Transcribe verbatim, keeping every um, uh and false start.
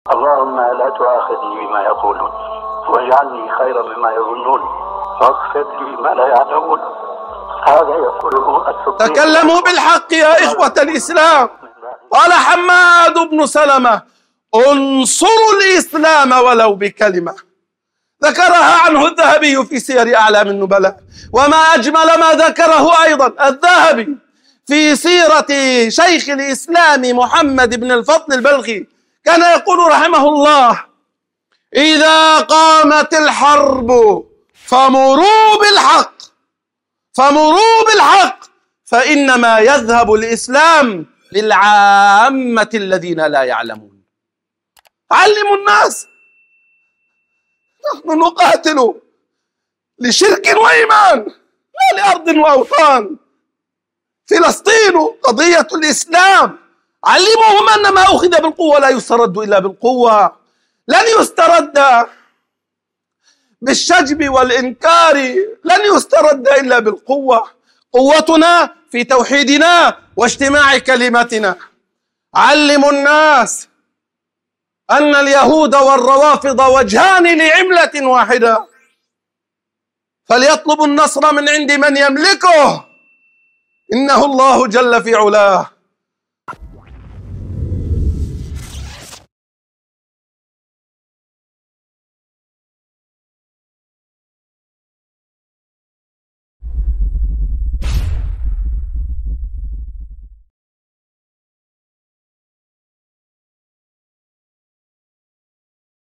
اللهم لا تؤاخذني بما يقولون واجعلني خيرا مما يظنون واغفر لي ما لا يعلمون. هذا يقوله الصديق. تكلموا بالحق يا إخوة الإسلام. قال حماد بن سلمة: انصروا الإسلام ولو بكلمة. ذكرها عنه الذهبي في سير أعلام النبلاء. وما أجمل ما ذكره أيضا الذهبي في سيرة شيخ الإسلام محمد بن الفضل البلخي. كان يقول رحمه الله: إذا قامت الحرب فمروا بالحق فمروا بالحق فإنما يذهب الإسلام للعامة الذين لا يعلمون. علموا الناس. نحن نقاتل لشرك وإيمان لا لأرض وأوطان. فلسطين قضية الإسلام. علموهم أن ما أخذ بالقوة لا يسترد إلا بالقوة، لن يسترد بالشجب والإنكار، لن يسترد إلا بالقوة. قوتنا في توحيدنا واجتماع كلمتنا. علموا الناس أن اليهود والروافض وجهان لعملة واحدة، فليطلبوا النصر من عند من يملكه، إنه الله جل في علاه.